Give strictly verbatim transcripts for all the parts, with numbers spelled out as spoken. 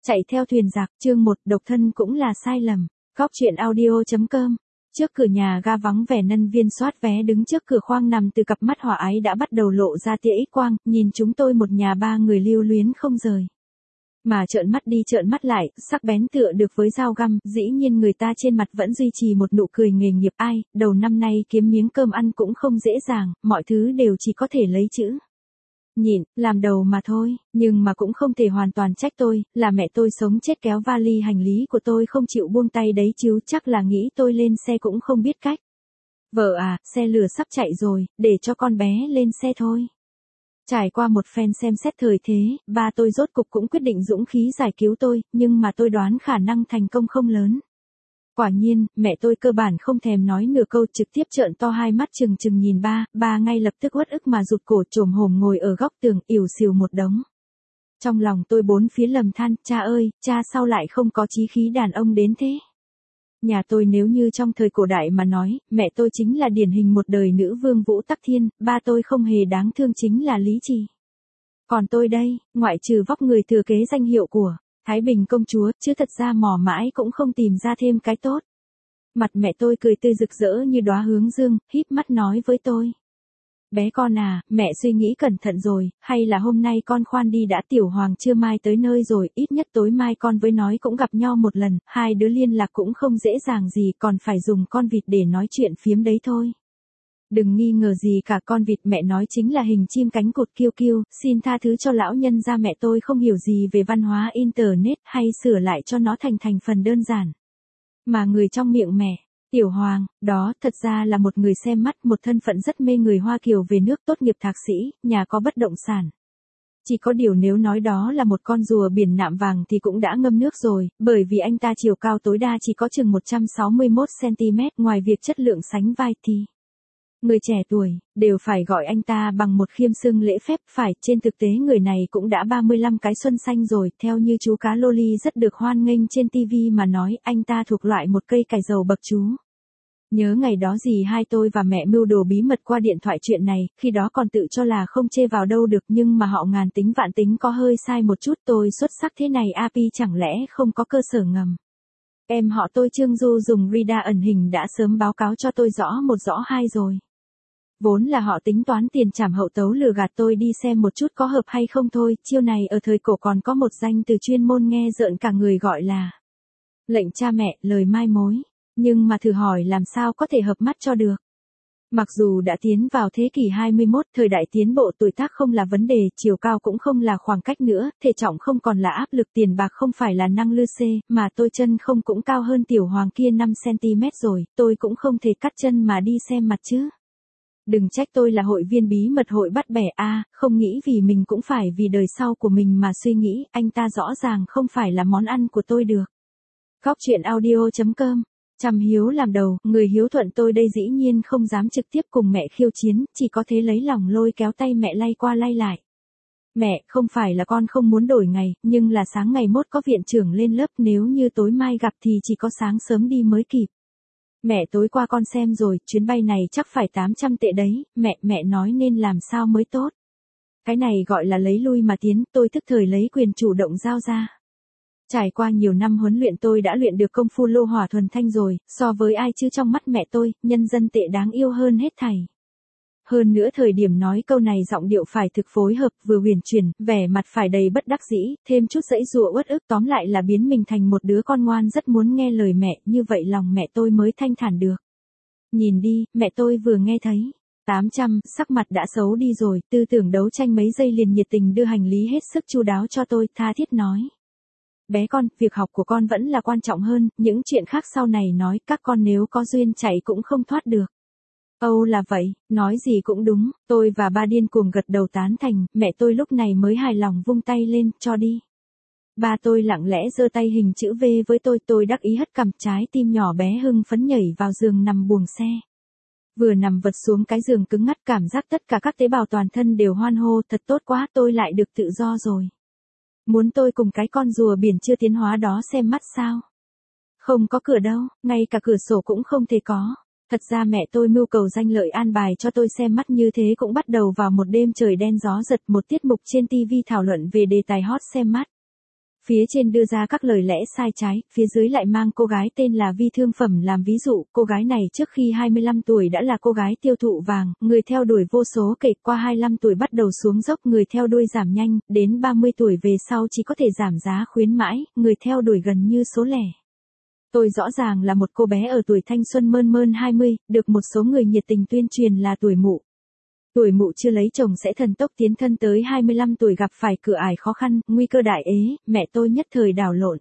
Chạy theo thuyền giặc, chương một, độc thân cũng là sai lầm. Góc chuyện audio chấm com. Trước cửa nhà ga vắng vẻ, nhân viên soát vé đứng trước cửa khoang nằm từ cặp mắt hỏa ái đã bắt đầu lộ ra tia ích quang, nhìn chúng tôi một nhà ba người lưu luyến không rời. Mà trợn mắt đi trợn mắt lại, sắc bén tựa được với dao găm, dĩ nhiên người ta trên mặt vẫn duy trì một nụ cười nghề nghiệp. Ai, đầu năm nay kiếm miếng cơm ăn cũng không dễ dàng, mọi thứ đều chỉ có thể lấy chữ nhịn, làm đầu mà thôi, nhưng mà cũng không thể hoàn toàn trách tôi, là mẹ tôi sống chết kéo vali hành lý của tôi không chịu buông tay đấy chứ, chắc là nghĩ tôi lên xe cũng không biết cách. Vợ à, xe lửa sắp chạy rồi, để cho con bé lên xe thôi. Trải qua một phen xem xét thời thế, ba tôi rốt cục cũng quyết định dũng khí giải cứu tôi, nhưng mà tôi đoán khả năng thành công không lớn. Quả nhiên, mẹ tôi cơ bản không thèm nói nửa câu, trực tiếp trợn to hai mắt trừng trừng nhìn ba, ba ngay lập tức uất ức mà rụt cổ chồm hổm ngồi ở góc tường, ỉu xìu một đống. Trong lòng tôi bốn phía lầm than, cha ơi, cha sao lại không có chí khí đàn ông đến thế? Nhà tôi nếu như trong thời cổ đại mà nói, mẹ tôi chính là điển hình một đời nữ vương Vũ Tắc Thiên, ba tôi không hề đáng thương chính là Lý Trì. Còn tôi đây, ngoại trừ vóc người thừa kế danh hiệu của Thái Bình công chúa, chứ thật ra mò mãi cũng không tìm ra thêm cái tốt. Mặt mẹ tôi cười tươi rực rỡ như đóa hướng dương, híp mắt nói với tôi. Bé con à, mẹ suy nghĩ cẩn thận rồi, hay là hôm nay con khoan đi đã, Tiểu Hoàng chưa mai tới nơi rồi, ít nhất tối mai con với nói cũng gặp nhau một lần, hai đứa liên lạc cũng không dễ dàng gì, còn phải dùng con vịt để nói chuyện phiếm đấy thôi. Đừng nghi ngờ gì cả, con vịt mẹ nói chính là hình chim cánh cụt kiêu kiêu, xin tha thứ cho lão nhân gia mẹ tôi không hiểu gì về văn hóa internet, hay sửa lại cho nó thành thành phần đơn giản. Mà người trong miệng mẹ, Tiểu Hoàng, đó thật ra là một người xem mắt, một thân phận rất mê người Hoa Kiều về nước, tốt nghiệp thạc sĩ, nhà có bất động sản. Chỉ có điều nếu nói đó là một con rùa biển nạm vàng thì cũng đã ngâm nước rồi, bởi vì anh ta chiều cao tối đa chỉ có chừng một trăm sáu mươi mốt xăng-ti-mét, ngoài việc chất lượng sánh vai thì người trẻ tuổi, đều phải gọi anh ta bằng một khiêm xưng lễ phép, phải, trên thực tế người này cũng đã ba mươi lăm cái xuân xanh rồi, theo như chú cá loli rất được hoan nghênh trên tivi mà nói, anh ta thuộc loại một cây cải dầu bậc chú. Nhớ ngày đó dì hai tôi và mẹ mưu đồ bí mật qua điện thoại chuyện này, khi đó còn tự cho là không chê vào đâu được, nhưng mà họ ngàn tính vạn tính có hơi sai một chút, tôi xuất sắc thế này a pê chẳng lẽ không có cơ sở ngầm. Em họ tôi Trương Du dùng radar ẩn hình đã sớm báo cáo cho tôi rõ một rõ hai rồi. Vốn là họ tính toán tiền trảm hậu tấu lừa gạt tôi đi xem một chút có hợp hay không thôi, chiêu này ở thời cổ còn có một danh từ chuyên môn nghe rợn cả người gọi là lệnh cha mẹ, lời mai mối, nhưng mà thử hỏi làm sao có thể hợp mắt cho được. Mặc dù đã tiến vào thế kỷ hai mươi mốt, thời đại tiến bộ, tuổi tác không là vấn đề, chiều cao cũng không là khoảng cách nữa, thể trọng không còn là áp lực, tiền bạc không phải là năng lư xê, mà tôi chân không cũng cao hơn Tiểu Hoàng kia năm xăng-ti-mét rồi, tôi cũng không thể cắt chân mà đi xem mặt chứ. Đừng trách tôi là hội viên bí mật hội bắt bẻ a, à, không nghĩ vì mình cũng phải vì đời sau của mình mà suy nghĩ, anh ta rõ ràng không phải là món ăn của tôi được. Góc chuyện audio chấm com. Chăm hiếu làm đầu, người hiếu thuận tôi đây dĩ nhiên không dám trực tiếp cùng mẹ khiêu chiến, chỉ có thế lấy lòng lôi kéo tay mẹ lay qua lay lại. Mẹ, không phải là con không muốn đổi ngày, nhưng là sáng ngày mốt có viện trưởng lên lớp, nếu như tối mai gặp thì chỉ có sáng sớm đi mới kịp. Mẹ, tối qua con xem rồi, chuyến bay này chắc phải tám trăm tệ đấy, mẹ, mẹ nói nên làm sao mới tốt. Cái này gọi là lấy lui mà tiến, tôi tức thời lấy quyền chủ động giao ra. Trải qua nhiều năm huấn luyện tôi đã luyện được công phu lô hỏa thuần thanh rồi, so với ai chứ trong mắt mẹ tôi, nhân dân tệ đáng yêu hơn hết thảy. Hơn nữa thời điểm nói câu này giọng điệu phải thực phối hợp, vừa huyền chuyển, vẻ mặt phải đầy bất đắc dĩ, thêm chút dãy dụa uất ức, tóm lại là biến mình thành một đứa con ngoan rất muốn nghe lời mẹ, như vậy lòng mẹ tôi mới thanh thản được. Nhìn đi, mẹ tôi vừa nghe thấy tám trăm, sắc mặt đã xấu đi rồi, tư tưởng đấu tranh mấy giây liền nhiệt tình đưa hành lý hết sức chu đáo cho tôi, tha thiết nói. Bé con, việc học của con vẫn là quan trọng hơn, những chuyện khác sau này nói, các con nếu có duyên chạy cũng không thoát được. Âu là vậy, nói gì cũng đúng, tôi và ba điên cuồng gật đầu tán thành, mẹ tôi lúc này mới hài lòng vung tay lên, cho đi. Ba tôi lặng lẽ giơ tay hình chữ V với tôi, tôi đắc ý hất cằm, trái tim nhỏ bé hưng phấn nhảy vào giường nằm buồng xe. Vừa nằm vật xuống cái giường cứng ngắt, cảm giác tất cả các tế bào toàn thân đều hoan hô, thật tốt quá, tôi lại được tự do rồi. Muốn tôi cùng cái con rùa biển chưa tiến hóa đó xem mắt sao? Không có cửa đâu, ngay cả cửa sổ cũng không thể có. Thật ra mẹ tôi mưu cầu danh lợi an bài cho tôi xem mắt như thế cũng bắt đầu vào một đêm trời đen gió giật, một tiết mục trên tivi thảo luận về đề tài hot xem mắt. Phía trên đưa ra các lời lẽ sai trái, phía dưới lại mang cô gái tên là Vi Thương Phẩm làm ví dụ, cô gái này trước khi hai mươi lăm tuổi đã là cô gái tiêu thụ vàng, người theo đuổi vô số kể, qua hai mươi lăm tuổi bắt đầu xuống dốc, người theo đuổi giảm nhanh, đến ba mươi tuổi về sau chỉ có thể giảm giá khuyến mãi, người theo đuổi gần như số lẻ. Tôi rõ ràng là một cô bé ở tuổi thanh xuân mơn mơn hai mươi, được một số người nhiệt tình tuyên truyền là tuổi mụ. Tuổi mụ chưa lấy chồng sẽ thần tốc tiến thân tới hai mươi lăm tuổi gặp phải cửa ải khó khăn, nguy cơ đại ế, mẹ tôi nhất thời đảo lộn.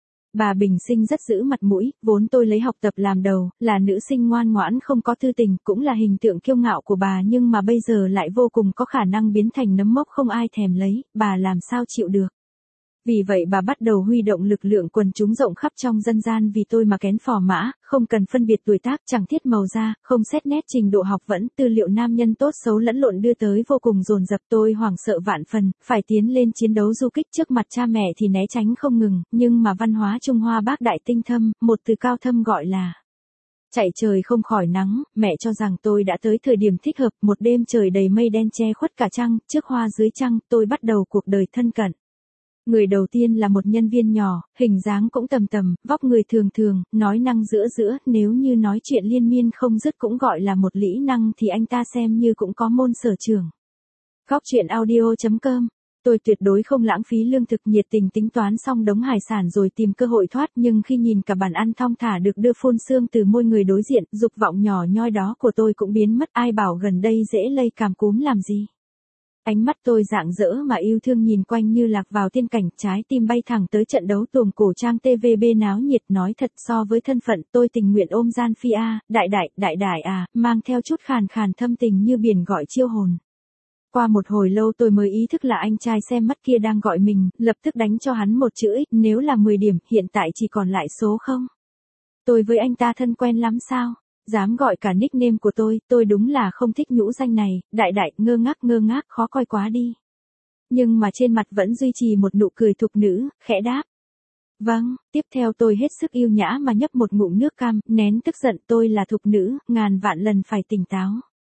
Bà bình sinh rất giữ mặt mũi, vốn tôi lấy học tập làm đầu, là nữ sinh ngoan ngoãn không có tư tình, cũng là hình tượng kiêu ngạo của bà, nhưng mà bây giờ lại vô cùng có khả năng biến thành nấm mốc không ai thèm lấy, bà làm sao chịu được. Vì vậy bà bắt đầu huy động lực lượng quần chúng rộng khắp trong dân gian vì tôi mà kén phò mã, không cần phân biệt tuổi tác, chẳng thiết màu da, không xét nét trình độ học vấn, tư liệu nam nhân tốt xấu lẫn lộn đưa tới vô cùng dồn dập. Tôi hoảng sợ vạn phần, phải tiến lên chiến đấu du kích trước mặt cha mẹ thì né tránh không ngừng, nhưng mà văn hóa Trung Hoa bác đại tinh thâm, một từ cao thâm gọi là chạy trời không khỏi nắng, mẹ cho rằng tôi đã tới thời điểm thích hợp, một đêm trời đầy mây đen che khuất cả trăng, trước hoa dưới trăng, tôi bắt đầu cuộc đời thân cận. Người đầu tiên là một nhân viên nhỏ, hình dáng cũng tầm tầm, vóc người thường thường, nói năng giữa giữa, nếu như nói chuyện liên miên không dứt cũng gọi là một lỹ năng thì anh ta xem như cũng có môn sở trường. Góc truyện audio chấm com. Tôi tuyệt đối không lãng phí lương thực, nhiệt tình tính toán xong đống hải sản rồi tìm cơ hội thoát, nhưng khi nhìn cả bàn ăn thong thả được đưa phun sương từ môi người đối diện, dục vọng nhỏ nhoi đó của tôi cũng biến mất, ai bảo gần đây dễ lây cảm cúm làm gì. Ánh mắt tôi rạng rỡ mà yêu thương nhìn quanh như lạc vào tiên cảnh, trái tim bay thẳng tới trận đấu tuồng cổ trang tê vê bê náo nhiệt, nói thật so với thân phận tôi tình nguyện ôm gian phi a, đại đại, đại đại à, mang theo chút khàn khàn thâm tình như biển gọi chiêu hồn. Qua một hồi lâu tôi mới ý thức là anh trai xem mắt kia đang gọi mình, lập tức đánh cho hắn một chữ X, nếu là mười điểm, hiện tại chỉ còn lại số không. Tôi với anh ta thân quen lắm sao? Dám gọi cả nickname của tôi, tôi đúng là không thích nhũ danh này, đại đại, ngơ ngác ngơ ngác, khó coi quá đi. Nhưng mà trên mặt vẫn duy trì một nụ cười thục nữ, khẽ đáp. Vâng, tiếp theo tôi hết sức yêu nhã mà nhấp một ngụm nước cam, nén tức giận, tôi là thục nữ, ngàn vạn lần phải tỉnh táo.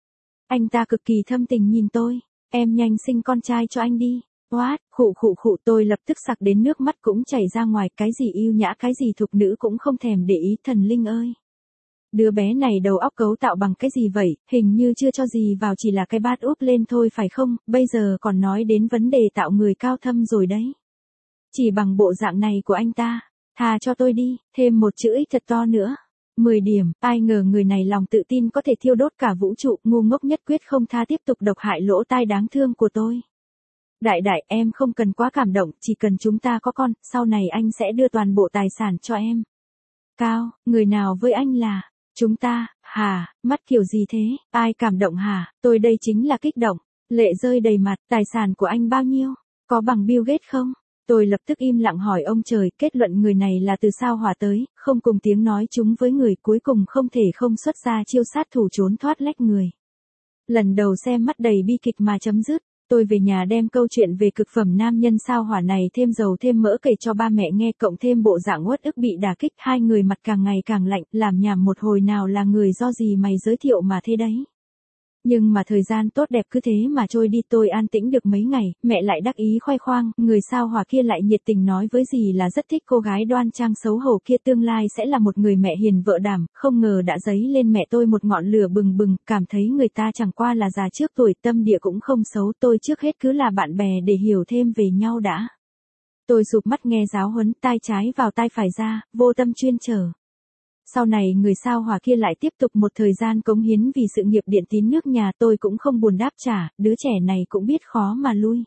Anh ta cực kỳ thâm tình nhìn tôi, em nhanh sinh con trai cho anh đi. What, khụ khụ khụ, tôi lập tức sặc đến nước mắt cũng chảy ra ngoài, cái gì yêu nhã cái gì thục nữ cũng không thèm để ý, thần linh ơi. Đứa bé này đầu óc cấu tạo bằng cái gì vậy, hình như chưa cho gì vào chỉ là cái bát úp lên thôi phải không, bây giờ còn nói đến vấn đề tạo người cao thâm rồi đấy. Chỉ bằng bộ dạng này của anh ta, thà cho tôi đi, thêm một chữ X thật to nữa. mười điểm, ai ngờ người này lòng tự tin có thể thiêu đốt cả vũ trụ, ngu ngốc nhất quyết không tha tiếp tục độc hại lỗ tai đáng thương của tôi. Đại đại, em không cần quá cảm động, chỉ cần chúng ta có con, sau này anh sẽ đưa toàn bộ tài sản cho em. Cao, người nào với anh là... Chúng ta, hả, mắt kiểu gì thế, ai cảm động hả, tôi đây chính là kích động, lệ rơi đầy mặt, tài sản của anh bao nhiêu, có bằng Bill Gates không? Tôi lập tức im lặng hỏi ông trời, kết luận người này là từ sao hỏa tới, không cùng tiếng nói chúng với người, cuối cùng không thể không xuất ra chiêu sát thủ trốn thoát lách người. Lần đầu xem mắt đầy bi kịch mà chấm dứt. Tôi về nhà đem câu chuyện về cực phẩm nam nhân sao hỏa này thêm dầu thêm mỡ kể cho ba mẹ nghe, cộng thêm bộ dạng uất ức bị đả kích, hai người mặt càng ngày càng lạnh, làm nhảm một hồi nào là người do gì mày giới thiệu mà thế đấy. Nhưng mà thời gian tốt đẹp cứ thế mà trôi đi, tôi an tĩnh được mấy ngày, mẹ lại đắc ý khoe khoang, người sao hỏa kia lại nhiệt tình nói với dì là rất thích cô gái đoan trang xấu hổ kia, tương lai sẽ là một người mẹ hiền vợ đảm, không ngờ đã dấy lên mẹ tôi một ngọn lửa bừng bừng, cảm thấy người ta chẳng qua là già trước tuổi, tâm địa cũng không xấu, tôi trước hết cứ là bạn bè để hiểu thêm về nhau đã. Tôi sụp mắt nghe giáo huấn, tai trái vào tai phải ra, vô tâm chuyên trở. Sau này người sao hỏa kia lại tiếp tục một thời gian cống hiến vì sự nghiệp điện tín nước nhà, tôi cũng không buồn đáp trả, đứa trẻ này cũng biết khó mà lui.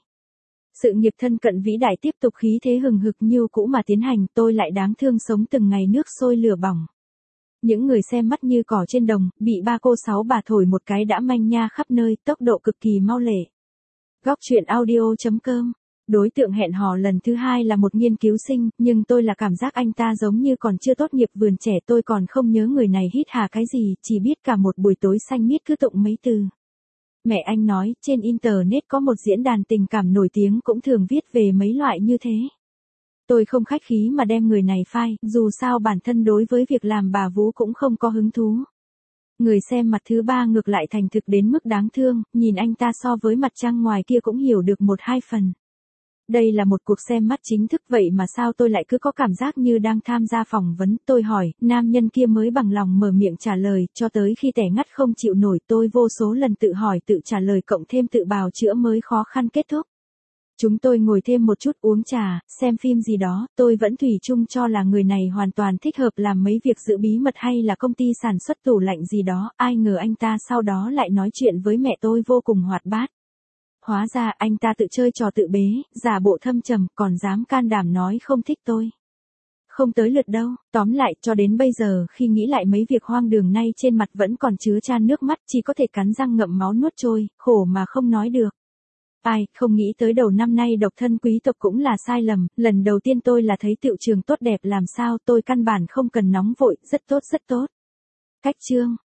Sự nghiệp thân cận vĩ đại tiếp tục khí thế hừng hực như cũ mà tiến hành, tôi lại đáng thương sống từng ngày nước sôi lửa bỏng. Những người xem mắt như cỏ trên đồng, bị ba cô sáu bà thổi một cái đã manh nha khắp nơi, tốc độ cực kỳ mau lẹ. Góc truyện audio chấm com. Đối tượng hẹn hò lần thứ hai là một nghiên cứu sinh, nhưng tôi là cảm giác anh ta giống như còn chưa tốt nghiệp vườn trẻ, tôi còn không nhớ người này hít hà cái gì, chỉ biết cả một buổi tối xanh miết cứ tụng mấy từ. Mẹ anh nói, trên internet có một diễn đàn tình cảm nổi tiếng cũng thường viết về mấy loại như thế. Tôi không khách khí mà đem người này phai, dù sao bản thân đối với việc làm bà vú cũng không có hứng thú. Người xem mặt thứ ba ngược lại thành thực đến mức đáng thương, nhìn anh ta so với mặt trăng ngoài kia cũng hiểu được một hai phần. Đây là một cuộc xem mắt chính thức vậy mà sao tôi lại cứ có cảm giác như đang tham gia phỏng vấn. Tôi hỏi, nam nhân kia mới bằng lòng mở miệng trả lời, cho tới khi tẻ ngắt không chịu nổi tôi vô số lần tự hỏi tự trả lời cộng thêm tự bào chữa mới khó khăn kết thúc. Chúng tôi ngồi thêm một chút uống trà, xem phim gì đó, tôi vẫn thủy chung cho là người này hoàn toàn thích hợp làm mấy việc giữ bí mật hay là công ty sản xuất tủ lạnh gì đó, ai ngờ anh ta sau đó lại nói chuyện với mẹ tôi vô cùng hoạt bát. Hóa ra anh ta tự chơi trò tự bế, giả bộ thâm trầm, còn dám can đảm nói không thích tôi. Không tới lượt đâu, tóm lại, cho đến bây giờ khi nghĩ lại mấy việc hoang đường nay trên mặt vẫn còn chứa chan nước mắt, chỉ có thể cắn răng ngậm máu nuốt trôi, khổ mà không nói được. Ai, không nghĩ tới đầu năm nay độc thân quý tộc cũng là sai lầm, lần đầu tiên tôi là thấy tựu trường tốt đẹp làm sao tôi căn bản không cần nóng vội, rất tốt rất tốt. Cách chương